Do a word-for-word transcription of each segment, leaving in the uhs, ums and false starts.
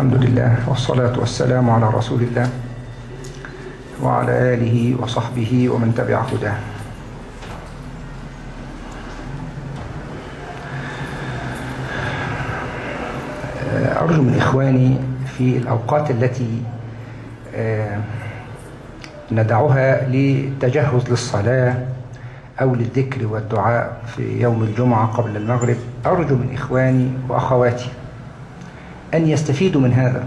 الحمد لله والصلاة والسلام على رسول الله وعلى آله وصحبه ومن تبع هداه. أرجو من إخواني في الأوقات التي ندعوها للتجهز للصلاة أو للذكر والدعاء في يوم الجمعة قبل المغرب، أرجو من إخواني وأخواتي أن يستفيدوا من هذا.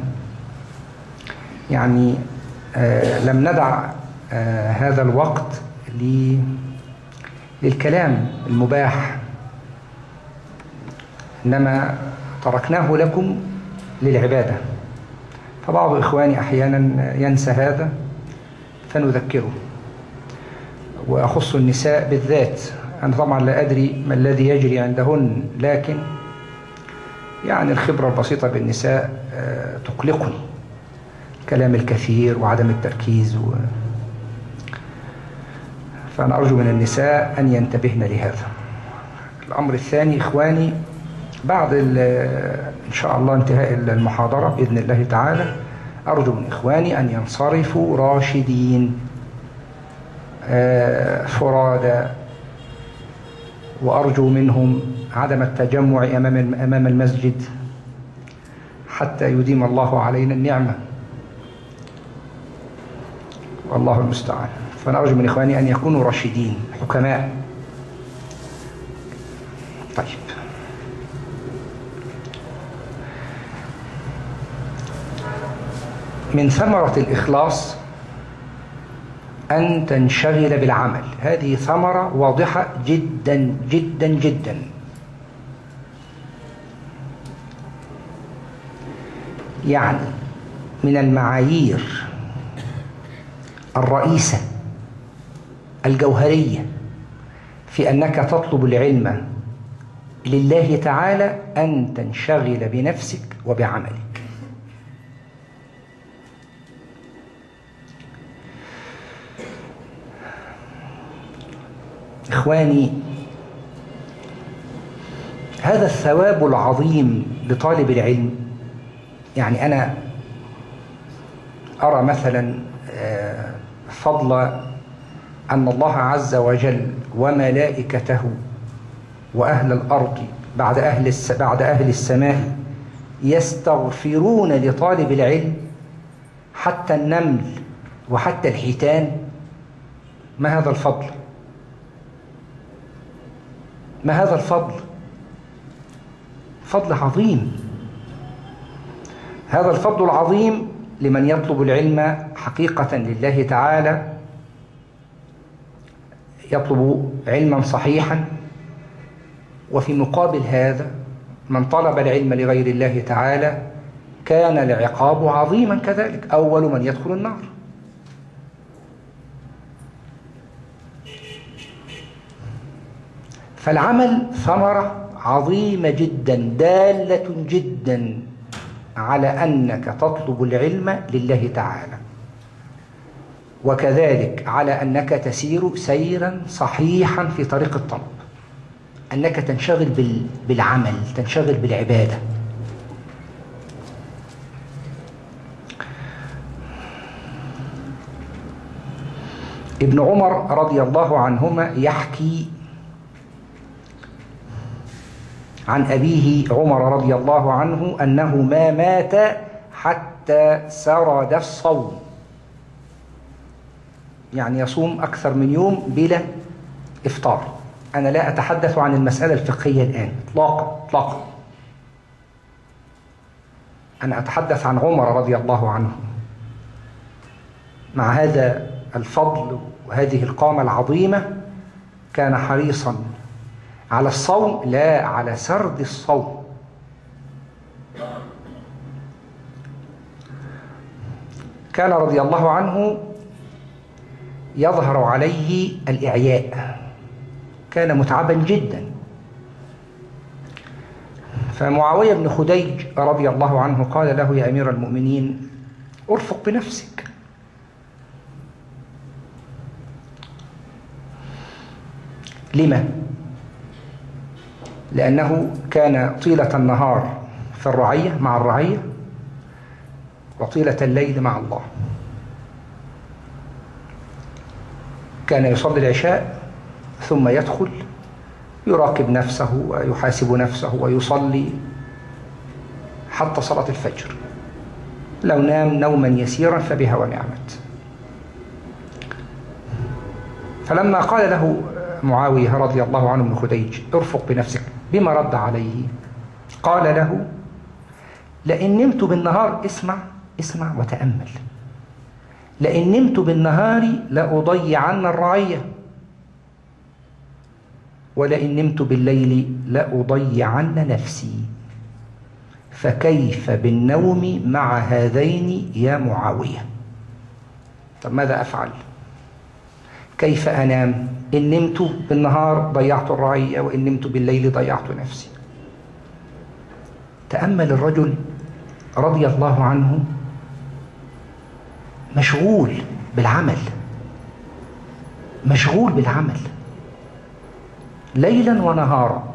يعني آه لم ندع آه هذا الوقت للكلام المباح، إنما تركناه لكم للعبادة. فبعض إخواني أحيانا ينسى هذا فنذكره، وأخص النساء بالذات. أنا طبعا لا أدري ما الذي يجري عندهن، لكن يعني الخبرة البسيطة بالنساء تقلقني، الكلام الكثير وعدم التركيز و... فأنا أرجو من النساء أن ينتبهن لهذا. الأمر الثاني إخواني، بعد إن شاء الله انتهاء المحاضرة بإذن الله تعالى، أرجو من إخواني أن ينصرفوا راشدين فرادى، وأرجو منهم عدم التجمع أمام أمام المسجد حتى يديم الله علينا النعمة، والله المستعان. فأنا أرجو من إخواني أن يكونوا راشدين حكماء. طيب، من ثمرة الإخلاص أن تنشغل بالعمل. هذه ثمرة واضحة جدا جدا جدا. يعني من المعايير الرئيسة الجوهرية في أنك تطلب العلم لله تعالى أن تنشغل بنفسك وبعملك. إخواني، هذا الثواب العظيم لطالب العلم، يعني أنا أرى مثلا فضل أن الله عز وجل وملائكته وأهل الأرض بعد أهل بعد أهل السماء يستغفرون لطالب العلم، حتى النمل وحتى الحيتان. ما هذا الفضل؟ ما هذا الفضل؟ فضل عظيم. هذا الفضل العظيم لمن يطلب العلم حقيقة لله تعالى، يطلب علما صحيحا. وفي مقابل هذا من طلب العلم لغير الله تعالى كان العقاب عظيما كذلك، أول من يدخل النار. فالعمل ثمرة عظيمة جدا، دالة جدا على أنك تطلب العلم لله تعالى، وكذلك على أنك تسير سيرا صحيحا في طريق الطلب، أنك تنشغل بالعمل، تنشغل بالعبادة. ابن عمر رضي الله عنهما يحكي عن أبيه عمر رضي الله عنه أنه ما مات حتى سرد الصوم، يعني يصوم أكثر من يوم بلا إفطار. أنا لا أتحدث عن المسألة الفقهية الآن إطلاقا إطلاقا، أنا أتحدث عن عمر رضي الله عنه. مع هذا الفضل وهذه القامة العظيمة كان حريصا على الصوم، لا على سرد الصوم. كان رضي الله عنه يظهر عليه الإعياء، كان متعبا جدا. فمعاوية بن خديج رضي الله عنه قال له: يا أمير المؤمنين، ارفق بنفسك. لما؟ لأنه كان طيلة النهار في الرعية مع الرعية، وطيلة الليل مع الله. كان يصلي العشاء ثم يدخل يراقب نفسه ويحاسب نفسه ويصلي حتى صلاة الفجر. لو نام نوما يسيرا فبها ونعمت. فلما قال له معاوية رضي الله عنه بن خديج ارفق بنفسك، بما رد عليه؟ قال له لئن نمت بالنهار، اسمع اسمع وتأمل، لئن نمت بالنهار لأضيعن الرعية، ولئن نمت بالليل لأضيعن نفسي، فكيف بالنوم مع هذين يا معاوية؟ طب ماذا أفعل؟ كيف أنام؟ إن نمت بالنهار ضيعت الرعية، وإن نمت بالليل ضيعت نفسي. تأمل الرجل رضي الله عنه مشغول بالعمل، مشغول بالعمل ليلا ونهارا.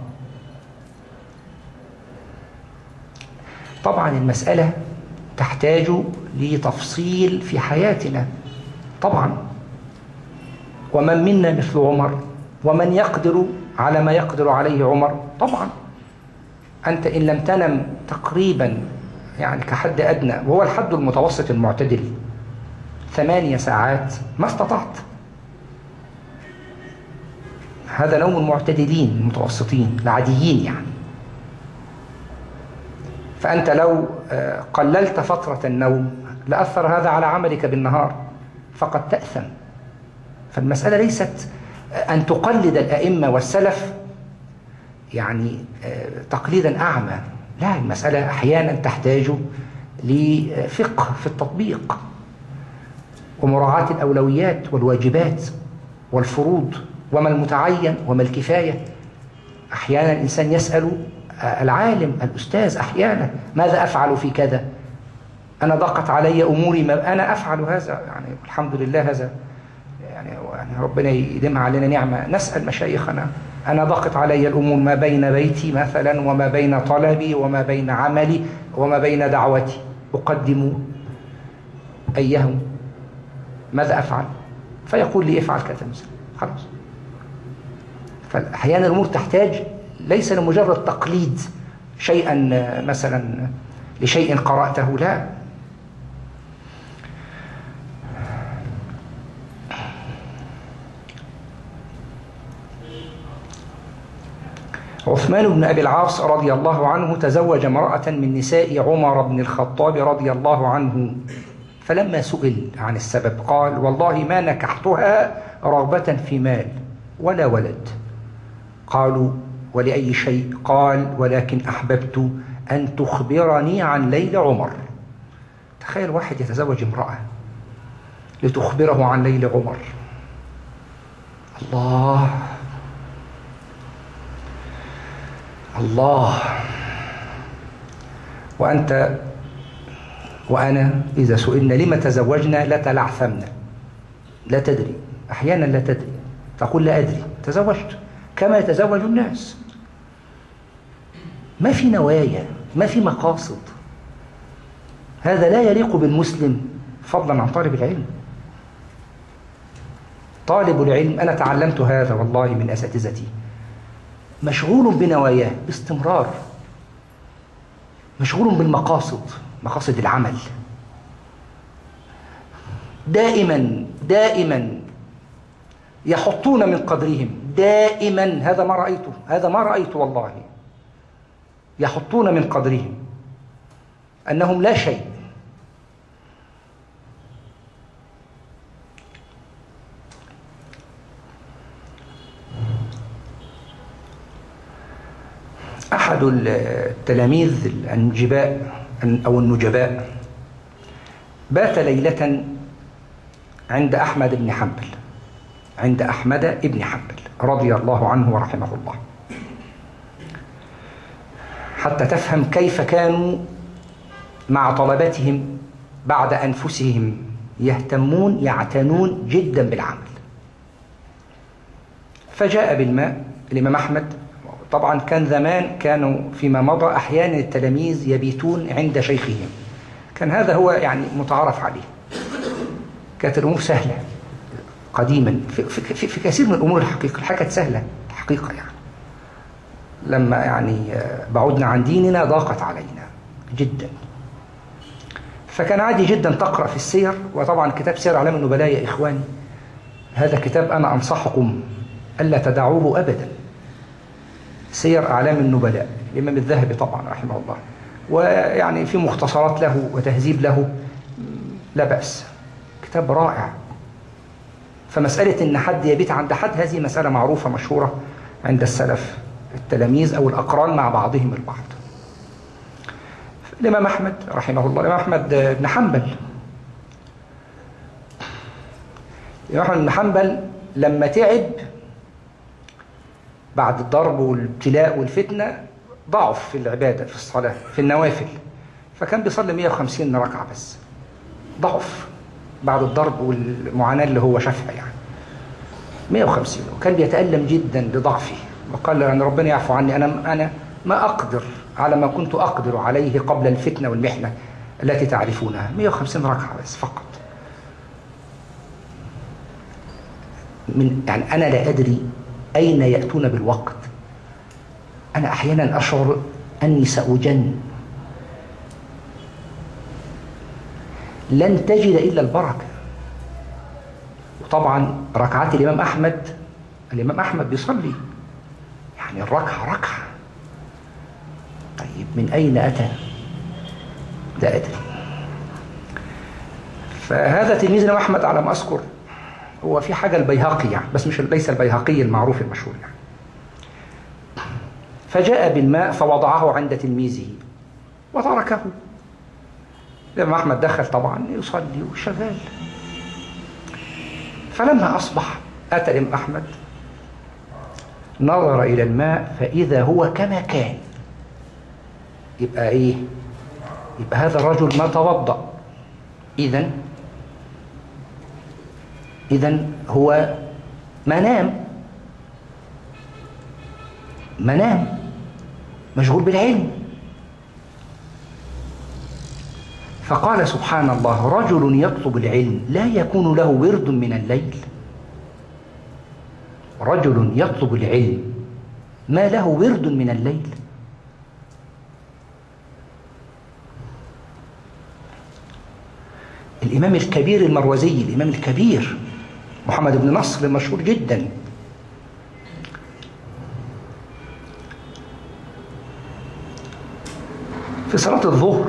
طبعا المسألة تحتاج لتفصيل في حياتنا طبعا. ومن منا مثل عمر، ومن يقدر على ما يقدر عليه عمر؟ طبعا أنت إن لم تنم تقريبا يعني كحد أدنى، وهو الحد المتوسط المعتدل، ثمانية ساعات ما استطعت. هذا نوم المعتدلين المتوسطين العاديين يعني. فأنت لو قللت فترة النوم لأثر هذا على عملك بالنهار، فقد تأثم. فالمسألة ليست أن تقلد الأئمة والسلف يعني تقليدا أعمى، لا، المسألة أحيانا تحتاج لفقه في التطبيق ومراعاة الأولويات والواجبات والفروض، وما المتعين وما الكفاية. أحيانا الإنسان يسأل العالم الأستاذ أحيانا ماذا أفعل في كذا؟ أنا ضاقت علي أموري، ما أنا أفعل هذا يعني الحمد لله، هذا يعني ربنا يديمها علينا نعمة. نسأل مشايخنا، أنا ضاقت علي الأمور ما بين بيتي مثلا وما بين طلبي وما بين عملي وما بين دعوتي، أقدم أيهم؟ ماذا أفعل؟ فيقول لي افعل كذا مثلا، خلاص. فأحيانا الأمور تحتاج ليس لمجرد تقليد شيئا مثلا لشيء قرأته، لا. عثمان بن أبي العاص رضي الله عنه تزوج امرأة من نساء عمر بن الخطاب رضي الله عنه، فلما سئل عن السبب قال والله ما نكحتها رغبة في مال ولا ولد. قالوا ولأي شيء؟ قال ولكن أحببت أن تخبرني عن ليل عمر. تخيل واحد يتزوج امرأة لتخبره عن ليل عمر. الله الله. وأنت وأنا إذا سئلنا لما تزوجنا لتلعثمنا، لا تدري، أحيانا لا تدري، تقول لا أدري، تزوجت كما يتزوج الناس. ما في نوايا، ما في مقاصد. هذا لا يليق بالمسلم، فضلا عن طالب العلم. طالب العلم، أنا تعلمت هذا والله من أساتذتي، مشغول بنواياه باستمرار، مشغول بالمقاصد، مقاصد العمل، دائما دائما يحطون من قدرهم، دائما. هذا ما رأيته، هذا ما رأيته والله. يحطون من قدرهم أنهم لا شيء. أحد التلاميذ النجباء أو النجباء بات ليلة عند أحمد بن حنبل، عند أحمد بن حنبل رضي الله عنه ورحمه الله، حتى تفهم كيف كانوا مع طلبتهم بعد أنفسهم يهتمون يعتنون جدا بالعمل. فجاء بالماء الإمام أحمد. طبعا كان زمان، كانوا فيما مضى أحيانا التلاميذ يبيتون عند شيخهم، كان هذا هو يعني متعارف عليه. كانت الأمور سهلة قديما في, في, في, في كثير من الأمور. الحقيقة الحاجة كانت سهلة الحقيقة، يعني لما يعني بعدنا عن ديننا ضاقت علينا جدا. فكان عادي جدا تقرأ في السير، وطبعا كتاب سير أعلام النبلاء يا إخواني هذا كتاب أنا أنصحكم ألا تدعوه أبدا. سير أعلام النبلاء الإمام الذهبي طبعا رحمه الله، ويعني في مختصرات له وتهذيب له، لا بأس، كتاب رائع. فمسألة إن حد يبيت عند حد هذه مسألة معروفة مشهورة عند السلف، التلاميذ أو الأقران مع بعضهم البعض. الإمام أحمد رحمه الله، الإمام أحمد بن حنبل، الإمام أحمد بن حنبل لما تعب بعد الضرب والابتلاء والفتنة ضعف في العبادة في الصلاة في النوافل، فكان بيصلي مئة وخمسين ركعة بس. ضعف بعد الضرب والمعاناة اللي هو شافها، يعني مئة وخمسين، وكان بيتألم جدا لضعفه، وقال أن ربنا يعفو عني، أنا أنا ما أقدر على ما كنت أقدر عليه قبل الفتنة والمحنة التي تعرفونها. مئة وخمسين ركعة بس فقط. من يعني أنا لا أدري أين يأتون بالوقت. أنا أحيانا أشعر أني سأجن، لن تجد إلا البركة. وطبعا ركعات الإمام أحمد، الإمام أحمد بيصلي يعني الركعة ركعة. طيب من أين أتى؟ لا أدري. فهذا تلميذ الإمام أحمد على ما أذكر هو في حاجة البيهقي يعني، بس مش ليس البيهقي المعروف المشهور يعني. فجاء بالماء فوضعه عند تلميذه وتركه. الإمام أحمد دخل طبعا يصلي وشغال. فلما أصبح أتى الإمام أحمد نظر إلى الماء فإذا هو كما كان. يبقى إيه؟ يبقى هذا الرجل ما توضأ. إذن إذن هو منام منام مشغول بالعلم. فقال سبحان الله: رجل يطلب العلم لا يكون له ورد من الليل. رجل يطلب العلم ما له ورد من الليل. الإمام الكبير المروزي، الإمام الكبير محمد بن نصر المشهور جدا، في صلاة الظهر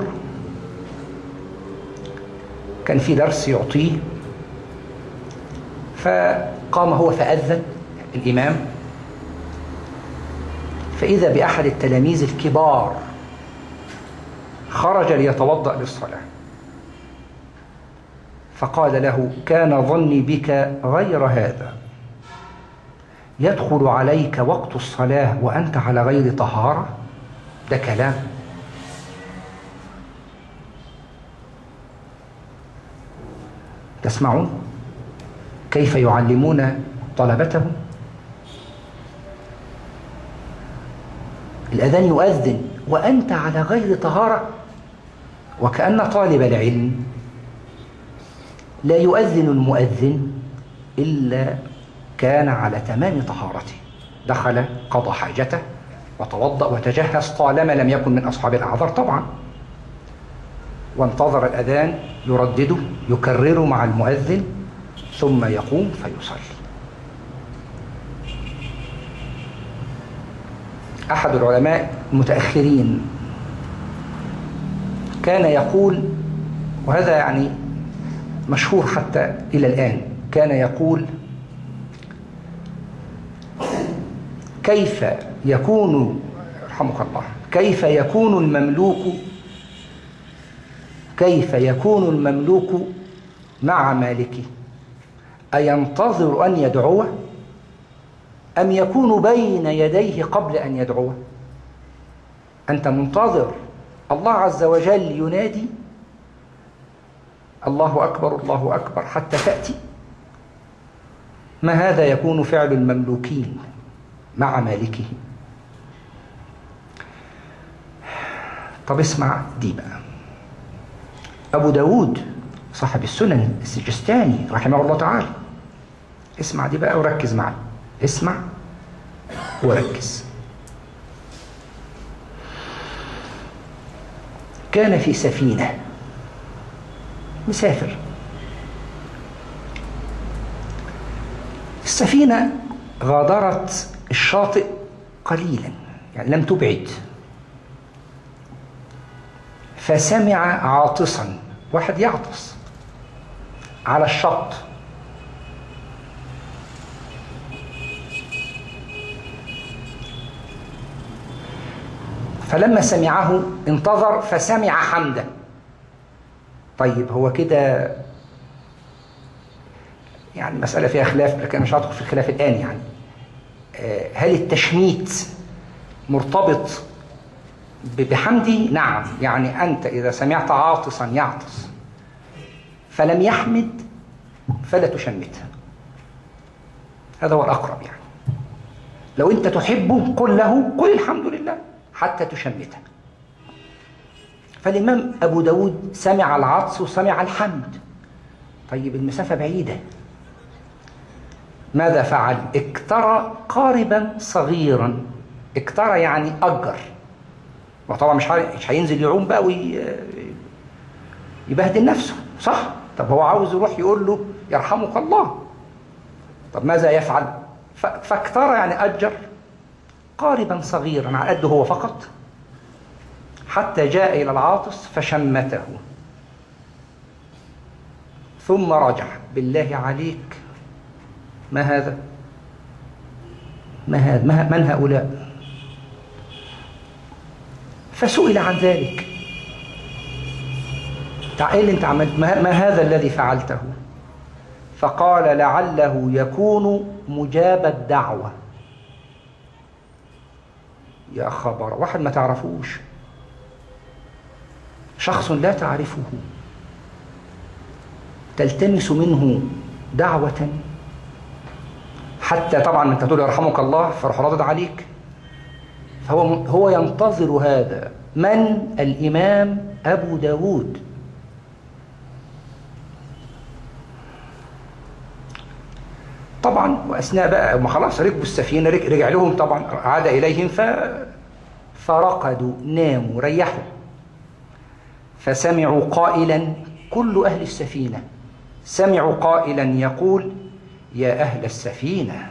كان في درس يعطيه، فقام هو فأذن الإمام، فإذا بأحد التلاميذ الكبار خرج ليتوضأ للصلاة، فقال له: كان ظني بك غير هذا، يدخل عليك وقت الصلاة وأنت على غير طهارة؟ ده كلام. تسمعون كيف يعلمون طلبتهم؟ الأذان يؤذن وأنت على غير طهارة، وكأن طالب العلم لا يؤذن المؤذن إلا كان على تمام طهارته، دخل قضى حاجته وتوضأ وتجهز طالما لم يكن من أصحاب الأعذار طبعا، وانتظر الأذان يردده يكرره مع المؤذن ثم يقوم فيصلي. أحد العلماء المتأخرين كان يقول، وهذا يعني مشهور حتى إلى الآن، كان يقول: كيف يكون رحمك الله كيف يكون المملوك كيف يكون المملوك مع مالكه؟ أينتظر أن يدعوه أم يكون بين يديه قبل أن يدعوه؟ أنت منتظر الله عز وجل ينادي الله أكبر الله أكبر حتى تأتي؟ ما هذا يكون فعل المملوكين مع مالكه. طب اسمع دي بقى. أبو داود صاحب السنن السجستاني رحمه الله تعالى. اسمع دي بقى وركز معي، اسمع وركز. كان في سفينة، مسافر. السفينة غادرت الشاطئ قليلا، يعني لم تبعد، فسمع عاطسا، واحد يعطس على الشط. فلما سمعه انتظر فسمع حمدا. طيب هو كده يعني مسألة فيها خلاف، لكن مش هدخل في الخلاف الآن. يعني هل التشميت مرتبط بحمدي؟ نعم، يعني أنت إذا سمعت عاطسا يعطس فلم يحمد فلا تشمته، هذا هو الأقرب. يعني لو أنت تحبه قل له قل الحمد لله حتى تشمته. فالإمام أبو داود سمع العطس وسمع الحمد. طيب المسافة بعيدة، ماذا فعل؟ اكترى قاربا صغيرا. اكترى يعني أجر، وطبعا مش مش هينزل يعوم بقى ويبهدل نفسه، صح؟ طب هو عاوز يروح يقول له يرحمك الله. طب ماذا يفعل؟ فاكترى يعني أجر قاربا صغيرا على قده هو فقط، حتى جاء إلى العاطس فشمته، ثم رجع. بالله عليك ما هذا؟ ما هذا؟ من هؤلاء؟ فسئل عن ذلك، ايه اللي انت عملت؟ ما هذا الذي فعلته؟ فقال لعله يكون مجاب الدعوة. يا خبر، واحد ما تعرفوش، شخص لا تعرفه تلتمس منه دعوة، حتى طبعا انت تقول يرحمك الله فراح ردد عليك. فهو هو ينتظر هذا. من؟ الإمام أبو داود. طبعا وأثناء بقى ما خلاص ركبوا السفينة، رجع لهم طبعا، عاد إليهم ف... فرقدوا، ناموا، ريحوا. فسمعوا قائلا، كل أهل السفينة سمعوا قائلا يقول: يا أهل السفينة،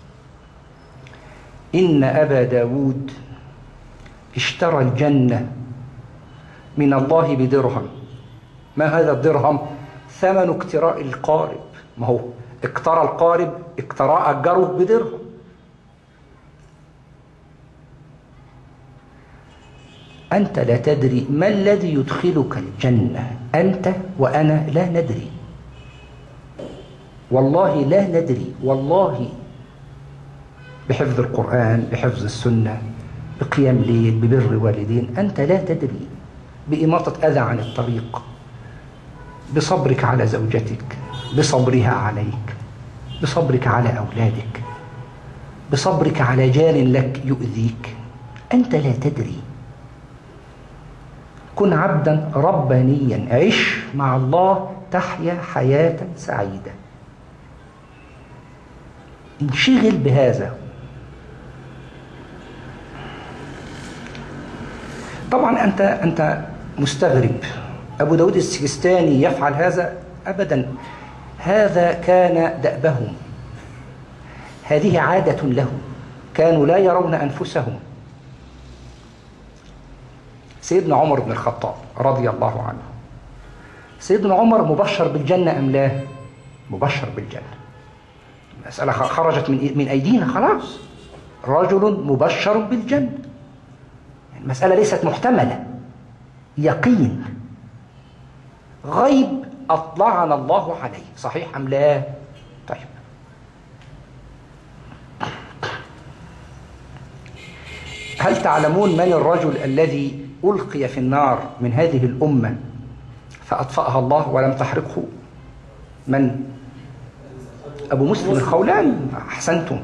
إن أبا داود اشترى الجنة من الله بدرهم. ما هذا الدرهم؟ ثمن اكتراء القارب. ما هو اقترى القارب، اقتراء أجره بدرهم. أنت لا تدري ما الذي يدخلك الجنة، أنت وأنا لا ندري، والله لا ندري، والله بحفظ القرآن، بحفظ السنة، بقيام ليل، ببر والدين، أنت لا تدري، بإماطة أذى عن الطريق، بصبرك على زوجتك، بصبرها عليك، بصبرك على أولادك، بصبرك على جار لك يؤذيك. أنت لا تدري. كن عبدا ربانيا، عش مع الله تحيا حياة سعيدة. انشغل بهذا. طبعا أنت أنت مستغرب، أبو داود السجستاني يفعل هذا؟ أبدا، هذا كان دأبهم، هذه عادة لهم، كانوا لا يرون أنفسهم. سيدنا عمر بن الخطاب رضي الله عنه، سيدنا عمر مبشر بالجنة أم لا؟ مبشر بالجنة. المسألة خرجت من من أيدينا خلاص، رجل مبشر بالجنة. المسألة ليست محتملة، يقين، غيب أطلعنا الله عليه، صحيح أم لا؟ طيب، هل تعلمون من الرجل الذي ألقي في النار من هذه الأمة فأطفأها الله ولم تحرقه؟ من؟ أبو مسلم الخولاني. أحسنتم،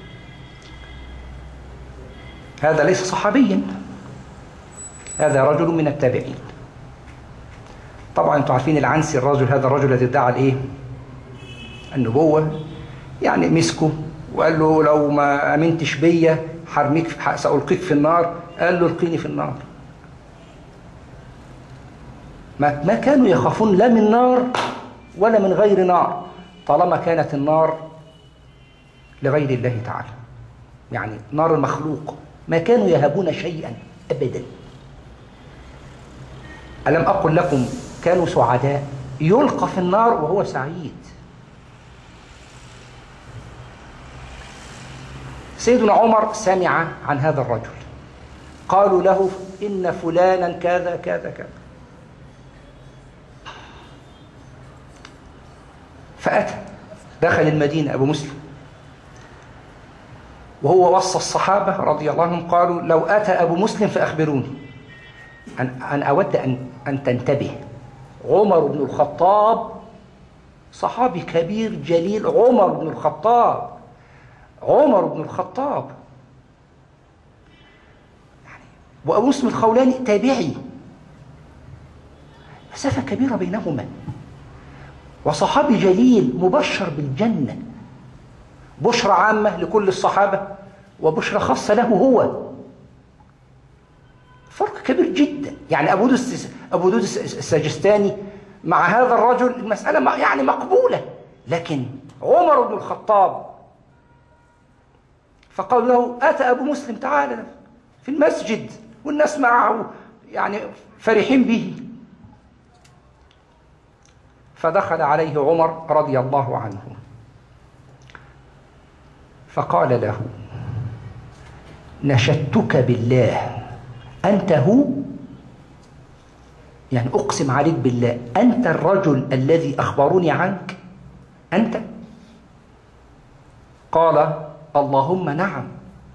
هذا ليس صحابيا، هذا رجل من التابعين. طبعا انتم عارفين العنسي، الرجل هذا الرجل الذي ادعى الايه؟ النبوة. يعني مسكه وقال له لو ما امنتش بيا حرميك سألقيك في النار. قال له القيني في النار. ما ما كانوا يخافون لا من نار ولا من غير نار، طالما كانت النار لغير الله تعالى، يعني نار المخلوق، ما كانوا يهبون شيئا أبدا. ألم أقل لكم كانوا سعداء؟ يلقى في النار وهو سعيد. سيدنا عمر سمع عن هذا الرجل، قالوا له إن فلانا كذا كذا كذا، فأتى دخل المدينة أبو مسلم، وهو وصى الصحابة رضي الله عنهم، قالوا لو أتى أبو مسلم فأخبروني. أنا أود أن أن تنتبه، عمر بن الخطاب صحابي كبير جليل، عمر بن الخطاب عمر بن الخطاب وأبو مسلم الخولاني تابعي، مسافة كبيرة بينهما، وصحابي جليل مبشر بالجنة، بشرى عامة لكل الصحابة وبشرى خاصة له هو، فرق كبير جدا. يعني أبو دودس أبو دودس السجستاني مع هذا الرجل المسألة يعني مقبولة، لكن عمر بن الخطاب فقال له أتى أبو مسلم تعالى في المسجد والناس معه يعني فرحين به، فدخل عليه عمر رضي الله عنه فقال له نشدتك بالله أنت هو، يعني أقسم عليك بالله أنت الرجل الذي أخبروني عنك أنت؟ قال اللهم نعم.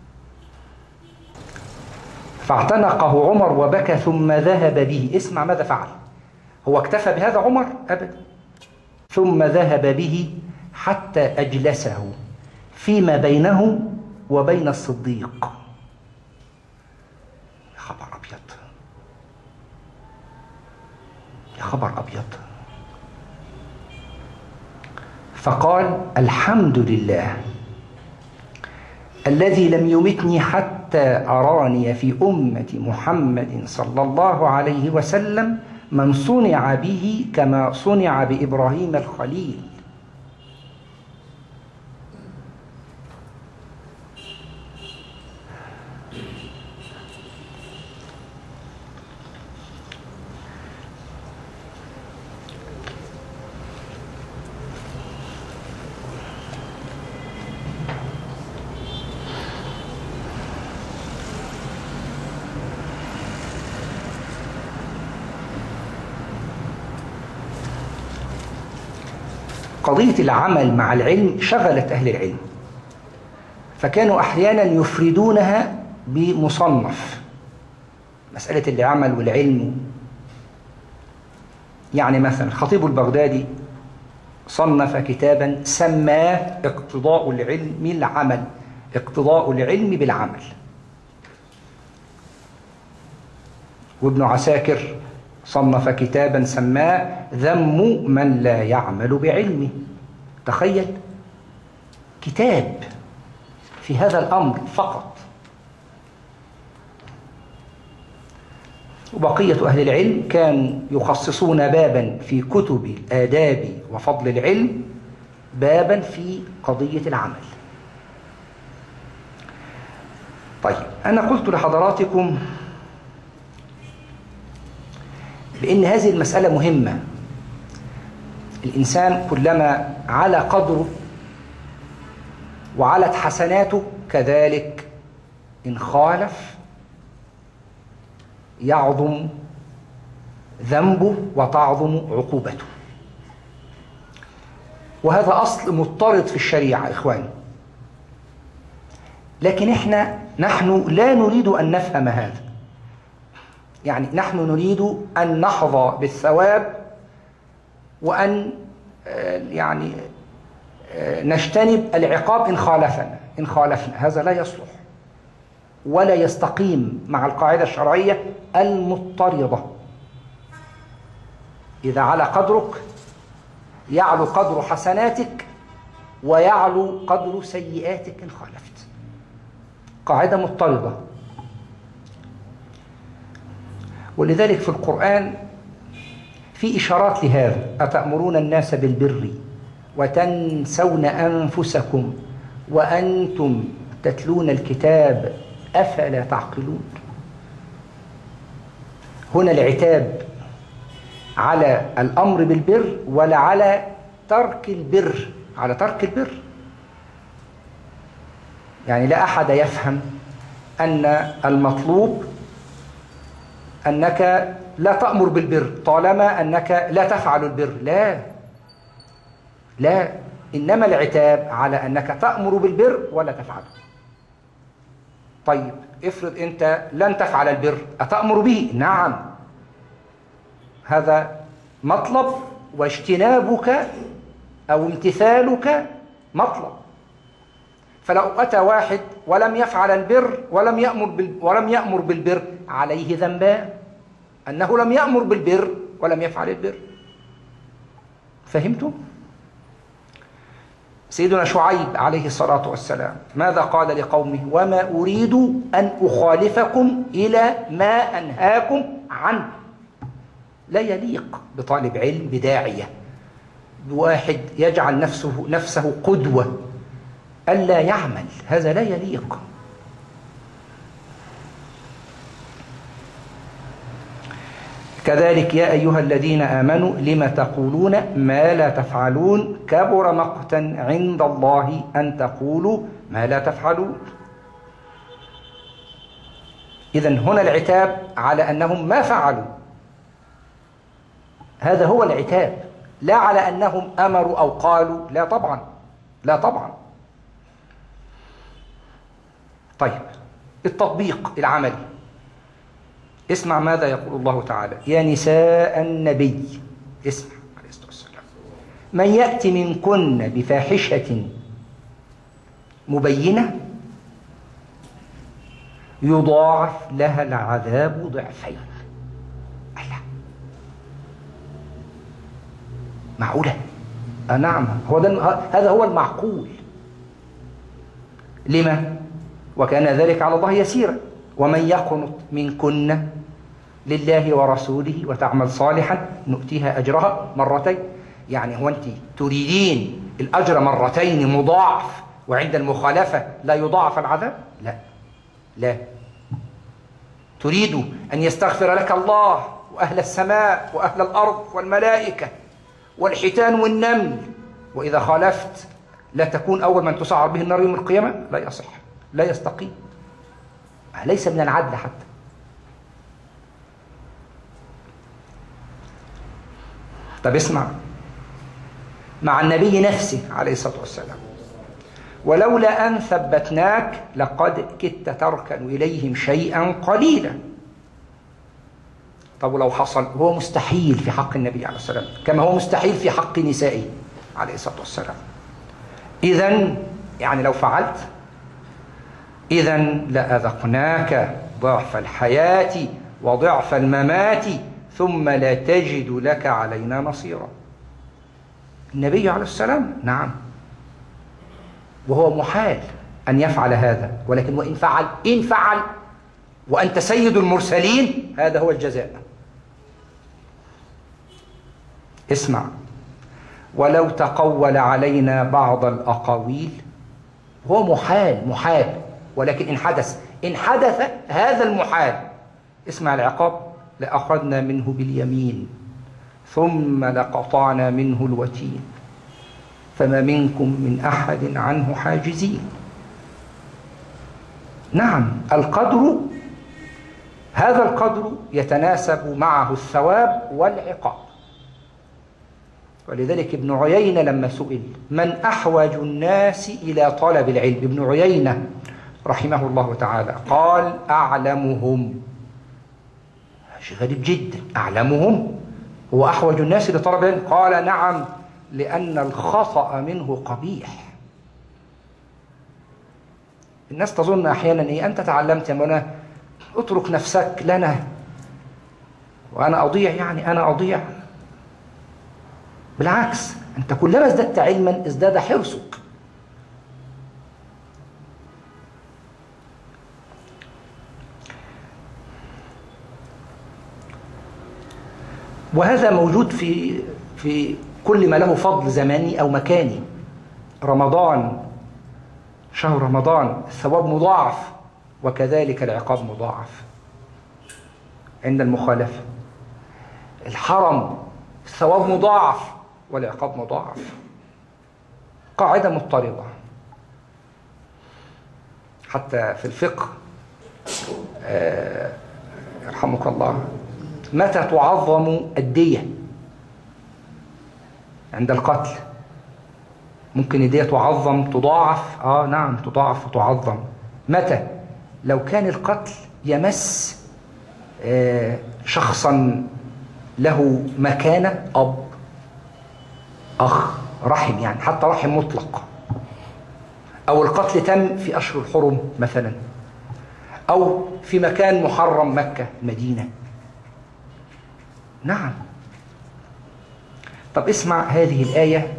فاعتنقه عمر وبكى ثم ذهب به. اسمع ماذا فعل، هو اكتفى بهذا عمر؟ أبدا، ثم ذهب به حتى أجلسه فيما بينه وبين الصديق. يا خبر أبيض، يا خبر أبيض. فقال الحمد لله الذي لم يمتني حتى أراني في أمة محمد صلى الله عليه وسلم من صنع به كما صنع بإبراهيم الخليل. قضية العمل مع العلم شغلت أهل العلم، فكانوا أحيانا يفردونها بمصنف، مسألة العمل والعلم. يعني مثلا الخطيب البغدادي صنف كتابا سماه اقتضاء العلم العمل، اقتضاء العلم بالعمل. وابن عساكر صنف كتابا سماه ذم من لا يعمل بعلمه. تخيل، كتاب في هذا الأمر فقط. وبقية أهل العلم كانوا يخصصون بابا في كتب الآداب وفضل العلم، بابا في قضية العمل. طيب، أنا قلت لحضراتكم بأن هذه المسألة مهمة. الإنسان كلما على قدره وعلت حسناته كذلك إن خالف يعظم ذنبه وتعظم عقوبته. وهذا أصل مضطرد في الشريعة إخواني، لكن إحنا نحن لا نريد أن نفهم هذا. يعني نحن نريد أن نحظى بالثواب وأن يعني نجتنب العقاب إن خالفنا إن خالفنا هذا لا يصلح ولا يستقيم مع القاعدة الشرعية المضطردة. إذا على قدرك يعلو قدر حسناتك ويعلو قدر سيئاتك إن خالفت. قاعدة مضطردة. ولذلك في القرآن في إشارات لهذا: أتأمرون الناس بالبر وتنسون أنفسكم وأنتم تتلون الكتاب أفلا تعقلون. هنا العتاب على الأمر بالبر ولا على ترك البر؟ على ترك البر. يعني لا أحد يفهم أن المطلوب أنك لا تأمر بالبر طالما أنك لا تفعل البر. لا لا، إنما العتاب على أنك تأمر بالبر ولا تفعله. طيب افرض أنت لن تفعل البر، أتأمر به؟ نعم، هذا مطلب، واجتنابك أو امتثالك مطلب. فلو أتى واحد ولم يفعل البر ولم يأمر بال... ولم يأمر بالبر عليه ذنبان: أنه لم يأمر بالبر ولم يفعل البر. فهمتم؟ سيدنا شعيب عليه الصلاة والسلام ماذا قال لقومه؟ وما أريد أن أخالفكم إلى ما أنهاكم عنه. لا يليق بطالب علم، بداعية، بواحد يجعل نفسه نفسه قدوة ألا يعمل. هذا لا يليق. كذلك يا أيها الذين آمنوا لم تقولون ما لا تفعلون كبر مقتا عند الله أن تقولوا ما لا تفعلون. إذن هنا العتاب على أنهم ما فعلوا، هذا هو العتاب، لا على أنهم أمروا أو قالوا. لا طبعا، لا طبعا. طيب التطبيق العملي. اسمع ماذا يقول الله تعالى: يا نساء النبي، اسمع عليه الصلاة والسلام، من يأتي منكن بفاحشة مبينة يضاعف لها العذاب ضعفين. الله، معقولة؟ آه نعم، هو ده، هذا هو المعقول. لما؟ وكان ذلك على الله يسيرا. ومن يقنط منكن لله ورسوله وتعمل صالحا نؤتيها أجرها مرتين. يعني هو أنت تريدين الأجر مرتين مضاعف وعند المخالفة لا يضاعف العذاب؟ لا لا. تريد أن يستغفر لك الله وأهل السماء وأهل الأرض والملائكة والحيتان والنمل، وإذا خالفت لا تكون أول من تسعر به النار يوم القيامة؟ لا يصح، لا يستقيم، ليس من العدل حتى. طب اسمع، مع النبي نفسه عليه الصلاة والسلام: ولولا أن ثبتناك لقد كدت تركن إليهم شيئا قليلا. طب ولو حصل؟ هو مستحيل في حق النبي عليه الصلاة والسلام كما هو مستحيل في حق نسائه عليه الصلاة والسلام. إذن يعني لو فعلت إذن لأذقناك ضعف الحياة وضعف الممات ثم لا تجد لك علينا نصيرا. النبي عليه السلام نعم، وهو محال أن يفعل هذا، ولكن وإن فعل، إن فعل وأنت سيد المرسلين هذا هو الجزاء. اسمع: ولو تقول علينا بعض الأقاويل، هو محال محال، ولكن إن حدث إن حدث هذا المحال، اسمع العقاب: لأخذنا منه باليمين ثم لقطعنا منه الوتين فما منكم من أحد عنه حاجزين. نعم، القدر، هذا القدر يتناسب معه الثواب والعقاب. ولذلك ابن عيينة لما سئل من أحوج الناس إلى طلب العلم، ابن عيينة رحمه الله تعالى قال: أعلمهم. شيء غريب جدا، أعلمهم هو أحوج الناس لطلب العلم؟ قال: نعم، لأن الخطأ منه قبيح. الناس تظن أحيانا إيه، أنت تعلمت يا مولانا اترك نفسك لنا وأنا أضيع، يعني أنا أضيع. بالعكس، أنت كلما ازددت علما ازداد حرصك. وهذا موجود في في كل ما له فضل زماني أو مكاني. رمضان، شهر رمضان الثواب مضاعف، وكذلك العقاب مضاعف عند المخالفة. الحرم الثواب مضاعف والعقاب مضاعف. قاعدة مضطردة حتى في الفقه. آه يرحمك الله، متى تعظم الدية؟ عند القتل. ممكن الدية تعظم تضاعف؟ آه نعم تضاعف وتعظم. متى؟ لو كان القتل يمس آه شخصا له مكانة، أب، أخ، رحم، يعني حتى رحم مطلق، أو القتل تم في أشهر الحرم مثلا، أو في مكان محرم مكة المدينة. نعم. طب اسمع هذه الآية،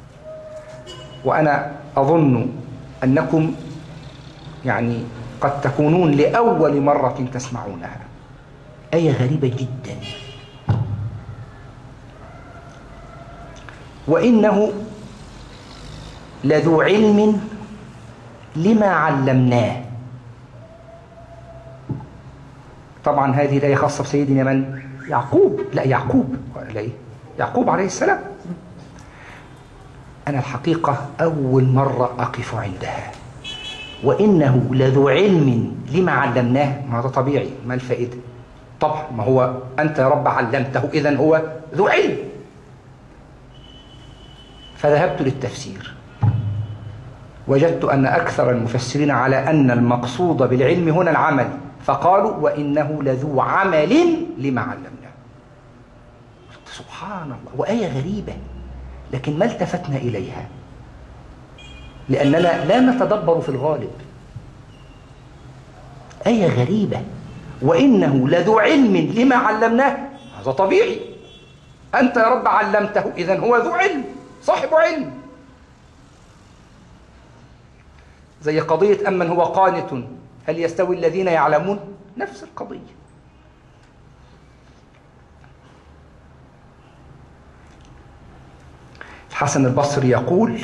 وأنا أظن أنكم يعني قد تكونون لأول مرة تسمعونها. آية غريبة جدا. وإنه لذو علم لما علمناه. طبعا هذه الآية خاصة بسيدنا من؟ يعقوب. لا يعقوب لا إيه؟ يعقوب عليه السلام. أنا الحقيقة أول مرة أقف عندها. وإنه لذو علم لما علمناه. ما هذا طبيعي، ما الفائدة؟ طبعا ما هو أنت يا رب علمته، إذن هو ذو علم. فذهبت للتفسير، وجدت أن أكثر المفسرين على أن المقصود بالعلم هنا العمل، فقالوا وإنه لذو عمل لما علمناه. سبحان الله، وآية غريبة، لكن ما التفتنا إليها لأننا لا نتدبر في الغالب. آية غريبة، وإنه لذو علم لما علمناه. هذا طبيعي، أنت يا رب علمته، إذن هو ذو علم، صاحب علم. زي قضية أمن هو قانت هل يستوي الذين يعلمون؟ نفس القضية. الحسن البصري يقول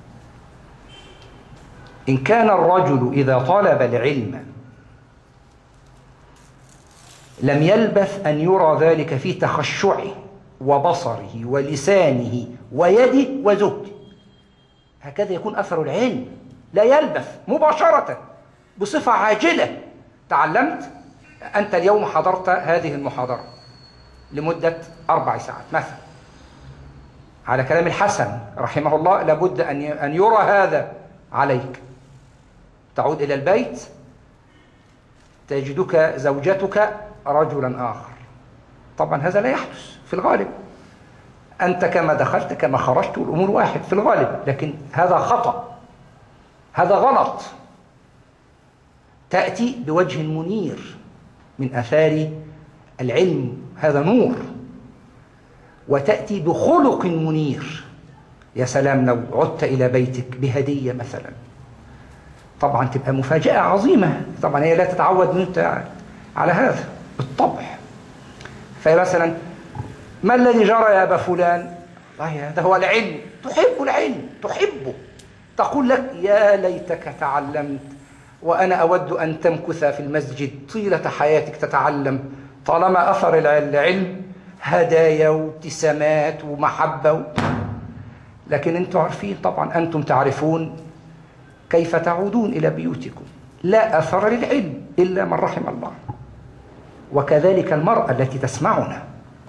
إن كان الرجل إذا طلب العلم لم يلبث أن يرى ذلك في تخشعه وبصره ولسانه ويده وزهده. هكذا يكون أثر العلم، لا يلبث، مباشرة بصفة عاجلة. تعلمت أنت اليوم، حضرت هذه المحاضرة لمدة أربع ساعات مثلا، على كلام الحسن رحمه الله لابد أن يرى هذا عليك. تعود إلى البيت تجدك زوجتك رجلا آخر. طبعا هذا لا يحدث في الغالب، أنت كما دخلت كما خرجت، والأمور واحد في الغالب، لكن هذا خطأ، هذا غلط. تأتي بوجه منير من آثار العلم، هذا نور، وتأتي بخلق منير. يا سلام لو عدت إلى بيتك بهدية مثلا، طبعا تبقى مفاجأة عظيمة. طبعا هي لا تتعود منك على هذا بالطبع. فمثلا ما الذي جرى يا أبا فلان؟ هذا هو العلم، تحب العلم، تحبه، تقول لك يا ليتك تعلمت، وأنا أود أن تمكث في المسجد طيلة حياتك تتعلم، طالما أثر العلم هدايا وابتسامات ومحبة. لكن أنتم عارفين طبعا، أنتم تعرفون كيف تعودون إلى بيوتكم، لا أثر للعلم إلا من رحم الله. وكذلك المرأة التي تسمعنا،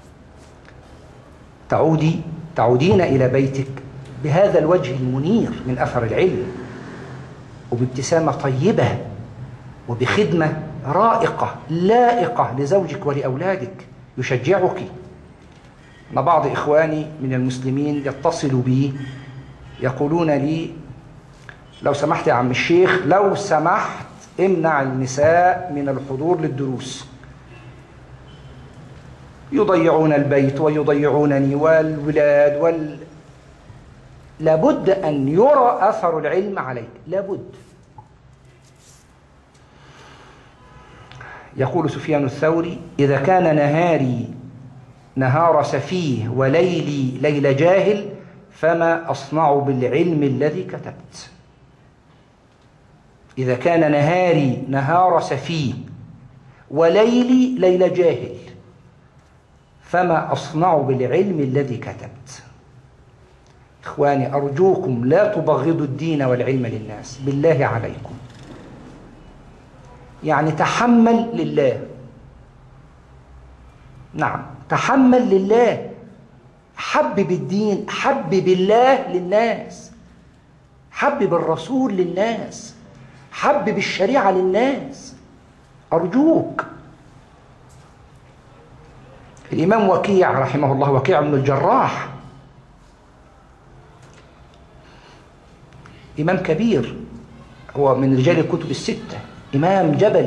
تعودي تعودين إلى بيتك بهذا الوجه المنير من أثر العلم، وبابتسامة طيبة، وبخدمة رائقة لائقة لزوجك ولأولادك يشجعك. أنا بعض إخواني من المسلمين يتصلوا بي يقولون لي لو سمحت يا عم الشيخ، لو سمحت امنع النساء من الحضور للدروس. يضيعون البيت ويضيعونني والولاد وال... لابد أن يرى أثر العلم عليك، لابد. يقول سفيان الثوري: إذا كان نهاري نهار سفيه وليلي ليل جاهل فما أصنع بالعلم الذي كتبت. إذا كان نهاري نهار سفيه وليلي ليل جاهل فما أصنع بالعلم الذي كتبت. إخواني أرجوكم لا تبغضوا الدين والعلم للناس، بالله عليكم. يعني تحمل لله، نعم تحمل لله، حبب الدين، حبب الله للناس، حبب الرسول للناس، حبب الشريعة للناس، أرجوك. الإمام وكيع رحمه الله، وكيع بن الجراح، إمام كبير، هو من رجال الكتب الستة، إمام جبل،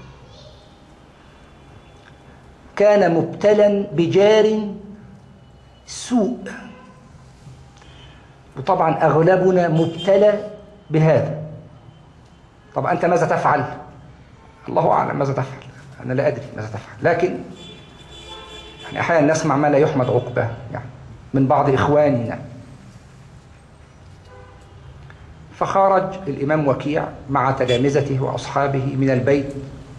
كان مبتلا بجار سوء، وطبعا أغلبنا مبتلى بهذا. طبعا أنت ماذا تفعل؟ الله أعلم ماذا تفعل، أنا لا أدري ماذا تفعل، لكن يعني أحيانا نسمع ما لا يحمد عقباه يعني من بعض إخواننا. فخرج الإمام وكيع مع تلامذته وأصحابه من البيت،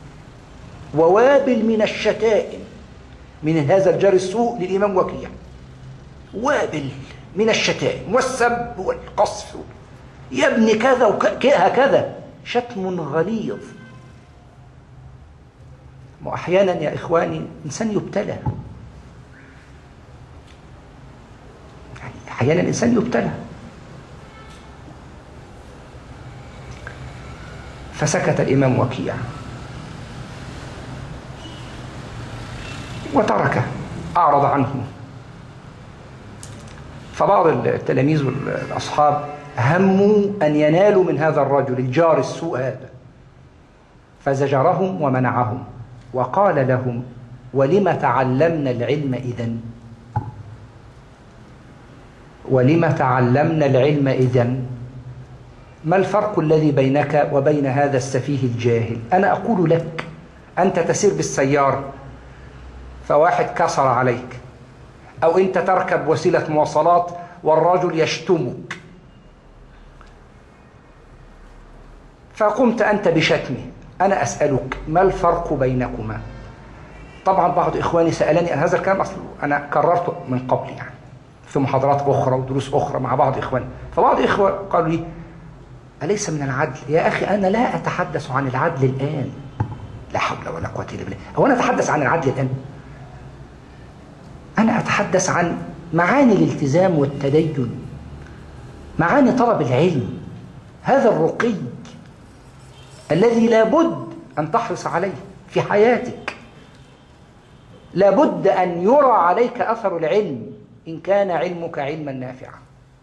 ووابل من الشتائم من هذا الجار السوء للإمام وكيع، وابل من الشتائم والسب والقصف، يا ابن كذا وهكذا، شتم غليظ. وأحيانا يا إخواني إنسان يبتلى، يعني أحيانا الإنسان يبتلى. فسكت الإمام وكيع وتركه، أعرض عنه. فبعض التلاميذ والأصحاب هموا أن ينالوا من هذا الرجل الجار السوء هذا، فزجرهم ومنعهم وقال لهم: ولم تعلمنا العلم إذن؟ ولم تعلمنا العلم إذن؟ ما الفرق الذي بينك وبين هذا السفيه الجاهل؟ أنا أقول لك، أنت تسير بالسيارة فواحد كسر عليك، أو أنت تركب وسيلة مواصلات والرجل يشتمك، فقمت أنت بشتمه، أنا أسألك ما الفرق بينكما؟ طبعا بعض إخواني سألني هذا الكلام، أصله أنا كررته من قبل يعني في محاضرات أخرى ودروس أخرى مع بعض إخواني. فبعض إخوة قالوا لي: أليس من العدل؟ يا أخي أنا لا أتحدث عن العدل الآن، لا حول ولا قوة إلا بالله. هو أنا أتحدث عن العدل الآن؟ أنا أتحدث عن معاني الالتزام والتدين، معاني طلب العلم، هذا الرقي الذي لابد أن تحرص عليه في حياتك. لابد أن يرى عليك أثر العلم إن كان علمك علما نافعا،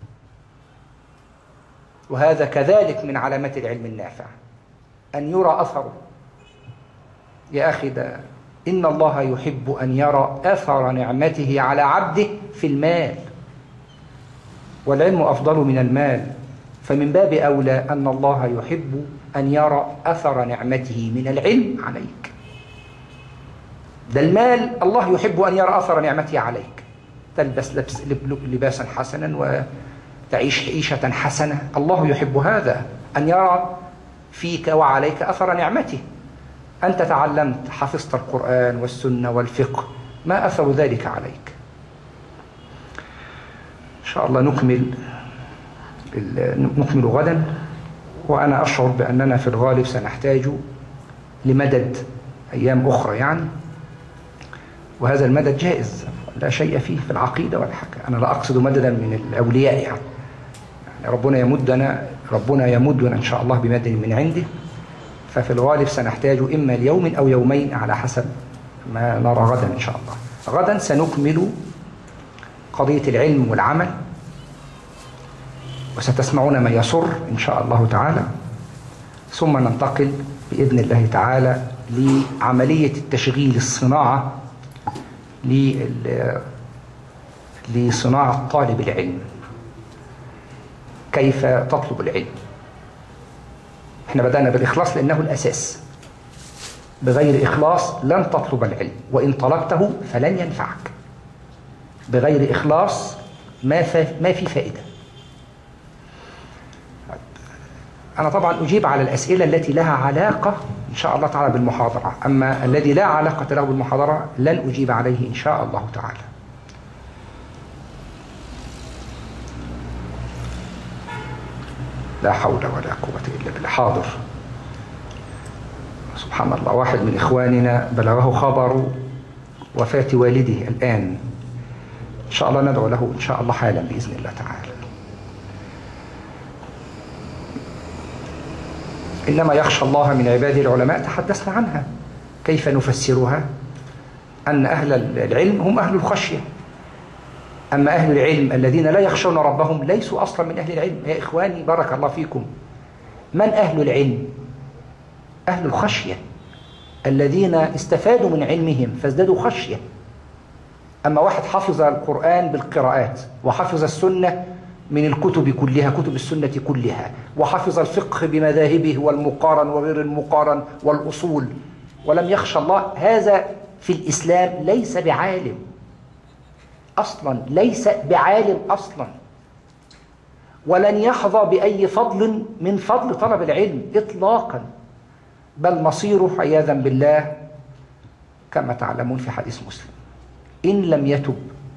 وهذا كذلك من علامات العلم النافع، أن يرى أثره. يا أخي ده إن الله يحب أن يرى أثر نعمته على عبده في المال، والعلم أفضل من المال، فمن باب أولى أن الله يحب أن يرى أثر نعمته من العلم عليك. ده المال الله يحب أن يرى أثر نعمته عليك، تلبس لبس لباسا حسنا وتعيش عيشة حسنة، الله يحب هذا، أن يرى فيك وعليك أثر نعمته. أنت تعلمت، حفظت القرآن والسنة والفقه، ما أثر ذلك عليك؟ إن شاء الله نكمل نكمل غدا، وأنا أشعر بأننا في الغالب سنحتاج لمدد أيام أخرى يعني، وهذا المدد جائز لا شيء فيه في العقيدة ولا حاجة. أنا لا أقصد مددا من الأولياء يعني, يعني ربنا يمدنا ربنا يمدنا إن شاء الله بمدد من عنده، ففي الغالب سنحتاج إما ليوم أو يومين على حسب ما نرى غدا إن شاء الله. غدا سنكمل قضية العلم والعمل، وستسمعون ما يسر إن شاء الله تعالى، ثم ننتقل بإذن الله تعالى لعملية التشغيل الصناعة لصناعة طالب العلم. كيف تطلب العلم؟ احنا بدأنا بالإخلاص لأنه الأساس. بغير إخلاص لن تطلب العلم، وإن طلبته فلن ينفعك. بغير إخلاص ما ما في فائدة. أنا طبعا أجيب على الأسئلة التي لها علاقة إن شاء الله تعالى بالمحاضرة، أما الذي لا علاقة له بالمحاضرة لن أجيب عليه إن شاء الله تعالى. لا حول ولا قوة إلا بالله. حاضر. سبحان الله، واحد من إخواننا بلغه خبر وفاة والده الآن. إن شاء الله ندعو له إن شاء الله حالا بإذن الله تعالى. إنما يخشى الله من عباده العلماء، تحدثنا عنها. كيف نفسرها؟ أن أهل العلم هم أهل الخشية، أما أهل العلم الذين لا يخشون ربهم ليسوا أصلا من أهل العلم. يا إخواني بارك الله فيكم، من أهل العلم؟ أهل الخشية الذين استفادوا من علمهم فازدادوا خشية. أما واحد حفظ القرآن بالقراءات، وحفظ السنة من الكتب كلها، كتب السنة كلها، وحفظ الفقه بمذاهبه والمقارن وغير المقارن والأصول، ولم يخشى الله، هذا في الإسلام ليس بعالم أصلا، ليس بعالم أصلا، ولن يحظى بأي فضل من فضل طلب العلم إطلاقا، بل مصيره عياذا بالله كما تعلمون في حديث مسلم: إن لم يتب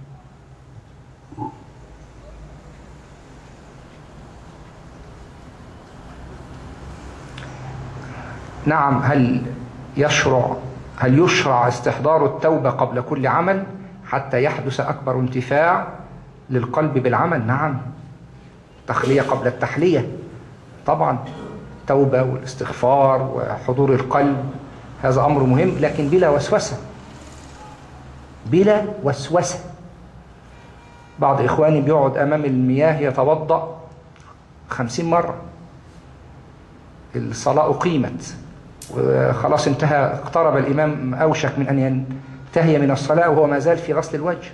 نعم. هل يشرع هل يشرع استحضار التوبة قبل كل عمل حتى يحدث أكبر انتفاع للقلب بالعمل؟ نعم. تخلية قبل التحلية طبعا. توبة والاستغفار وحضور القلب هذا أمر مهم، لكن بلا وسوسة، بلا وسوسة. بعض إخواني بيقعد أمام المياه يتوضأ خمسين مرة. الصلاة أقيمت وخلاص انتهى، اقترب الإمام أوشك من أن ينتهي من الصلاة وهو ما زال في غسل الوجه.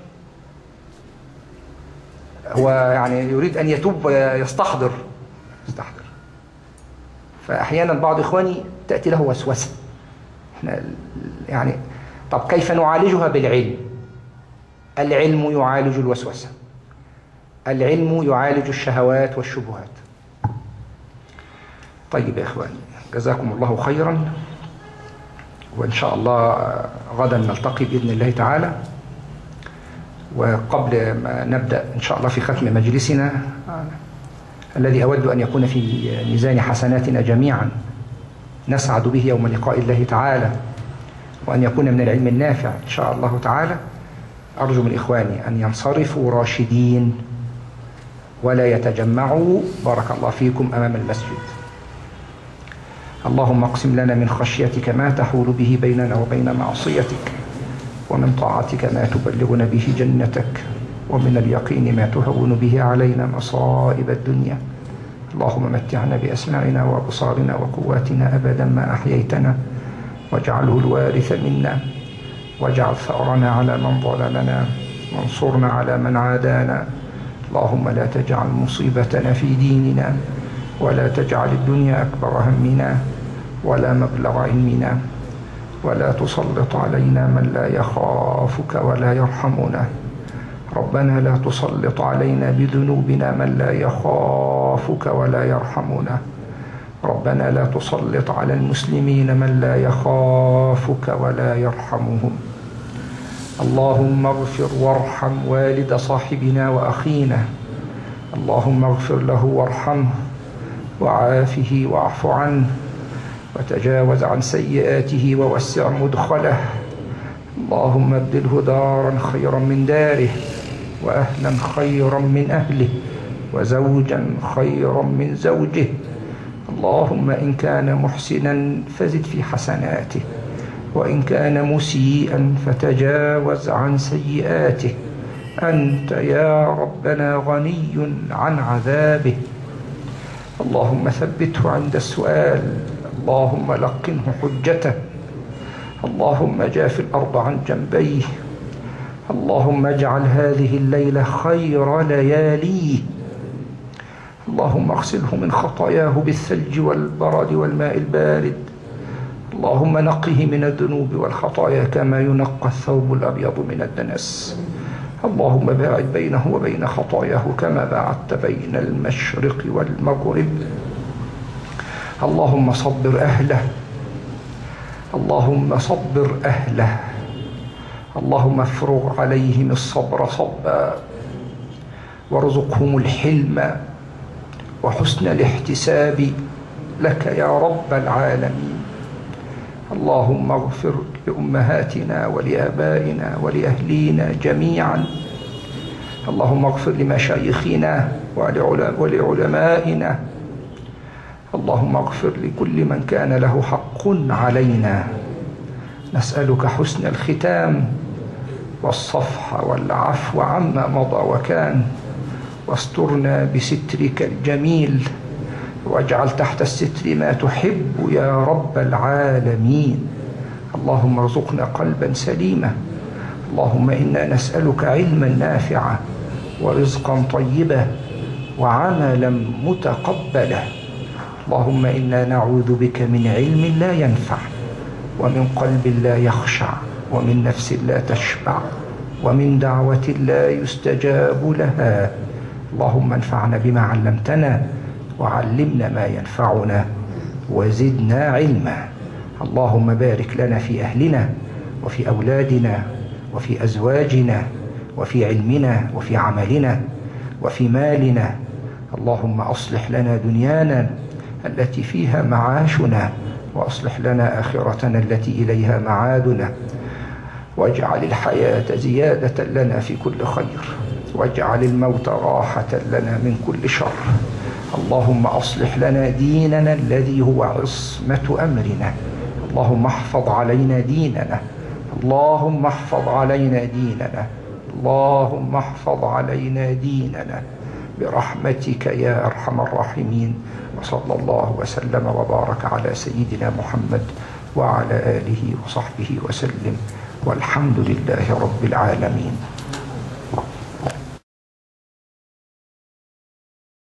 هو يعني يريد أن يتوب ويستحضر يستحضر فأحيانا بعض إخواني تأتي له وسوسة. احنا يعني طب كيف نعالجها؟ بالعلم. العلم يعالج الوسوسة، العلم يعالج الشهوات والشبهات. طيب يا إخواني، جزاكم الله خيرا، وإن شاء الله غدا نلتقي بإذن الله تعالى. وقبل ما نبدأ إن شاء الله في ختم مجلسنا الذي أود أن يكون في ميزان حسناتنا جميعا، نسعد به يوم لقاء الله تعالى، وأن يكون من العلم النافع إن شاء الله تعالى، أرجو من إخواني أن ينصرفوا راشدين ولا يتجمعوا بارك الله فيكم أمام المسجد. اللهم اقسم لنا من خشيتك ما تحول به بيننا وبين معصيتك، ومن طاعتك ما تبلغنا به جنتك، ومن اليقين ما تهون به علينا مصائب الدنيا. اللهم متعنا بأسماعنا وأبصارنا وقواتنا أبدا ما أحييتنا، واجعله الوارث منا، واجعل ثأرنا على من ظلمنا، وانصرنا على من عادانا. اللهم لا تجعل مصيبتنا في ديننا، ولا تجعل الدنيا أكبر همنا ولا مبلغ علمنا، ولا تسلط علينا من لا يخافك ولا يرحمنا. ربنا لا تسلط علينا بذنوبنا من لا يخافك ولا يرحمنا. ربنا لا تسلط على المسلمين من لا يخافك ولا يرحمهم. اللهم اغفر وارحم والد صاحبنا وأخينا، اللهم اغفر له وارحمه وعافه واعف عنه، وتجاوز عن سيئاته ووسع مدخله. اللهم ابدله دارا خيرا من داره، وأهلا خيرا من أهله، وزوجا خيرا من زوجه. اللهم إن كان محسنا فزد في حسناته، وإن كان مسيئا فتجاوز عن سيئاته. أنت يا ربنا غني عن عذابه. اللهم ثبته عند السؤال، اللهم لقنه حجته. اللهم جاف الأرض عن جنبيه، اللهم اجعل هذه الليلة خير لياليه. اللهم اغسله من خطاياه بالثلج والبرد والماء البارد. اللهم نقه من الذنوب والخطايا كما ينقى الثوب الأبيض من الدنس. اللهم باعد بينه وبين خطاياه كما باعدت بين المشرق والمغرب. اللهم صبر أهله. اللهم صبر أهله. اللهم افرغ عليهم الصبر صبا، وارزقهم الحلم وحسن الاحتساب لك يا رب العالمين. اللهم اغفر لأمهاتنا ولآبائنا ولأهلينا جميعا. اللهم اغفر لمشايخنا ولعلمائنا. اللهم اغفر لكل من كان له حق علينا. نسألك حسن الختام والصفح والعفو عما مضى وكان، واسترنا بسترك الجميل، واجعل تحت الستر ما تحب يا رب العالمين. اللهم ارزقنا قلبا سليما. اللهم إنا نسألك علما نافعا ورزقا طيبا وعملا متقبلا. اللهم إنا نعوذ بك من علم لا ينفع، ومن قلب لا يخشع، ومن نفس لا تشبع، ومن دعوة لا يستجاب لها. اللهم انفعنا بما علمتنا، وعلمنا ما ينفعنا، وزدنا علما. اللهم بارك لنا في أهلنا وفي أولادنا وفي أزواجنا وفي علمنا وفي عملنا وفي مالنا. اللهم أصلح لنا دنيانا التي فيها معاشنا، وأصلح لنا آخرتنا التي إليها معادنا، واجعل الحياة زيادة لنا في كل خير، واجعل الموت راحة لنا من كل شر. اللهم أصلح لنا ديننا الذي هو عصمة أمرنا. اللهم احفظ علينا ديننا. اللهم احفظ علينا ديننا. اللهم احفظ علينا ديننا برحمتك يا أرحم الراحمين. وصلى الله وسلم وبارك على سيدنا محمد وعلى آله وصحبه وسلم، والحمد لله رب العالمين.